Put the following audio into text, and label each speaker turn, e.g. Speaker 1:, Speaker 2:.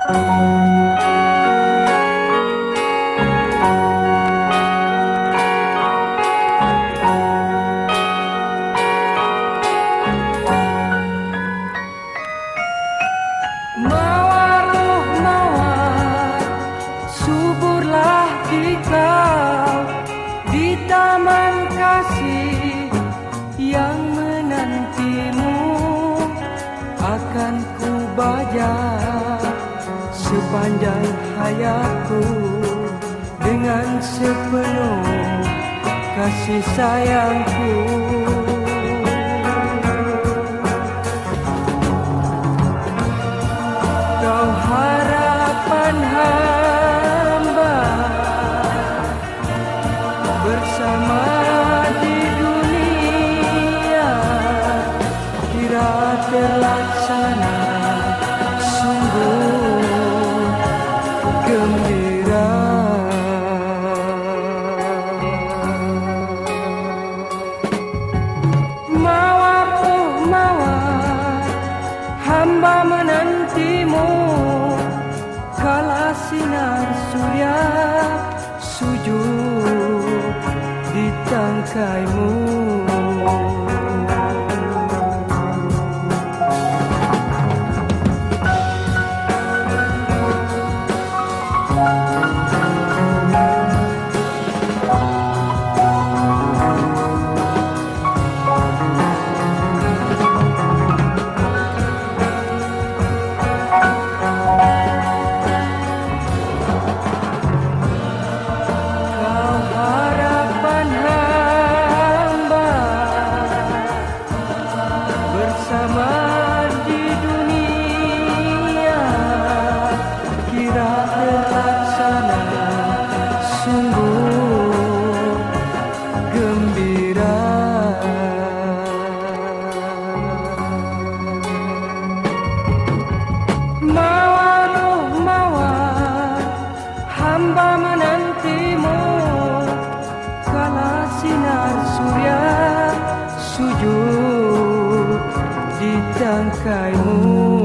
Speaker 1: Yang menantimu akan ku baja sepanjang hayatku dengan sepenuh kasih sayangku. Kau harapan hamba bersama terlaksana, sungguh gembira. Mawar, oh mawar, hamba menantimu kala sinar surya sujud di tangkaimu. Bersama di dunia kira terlaksana, sungguh gembira. Mawar, oh mawar, hamba menantimu kala sinar surya sujud di tangkaimu.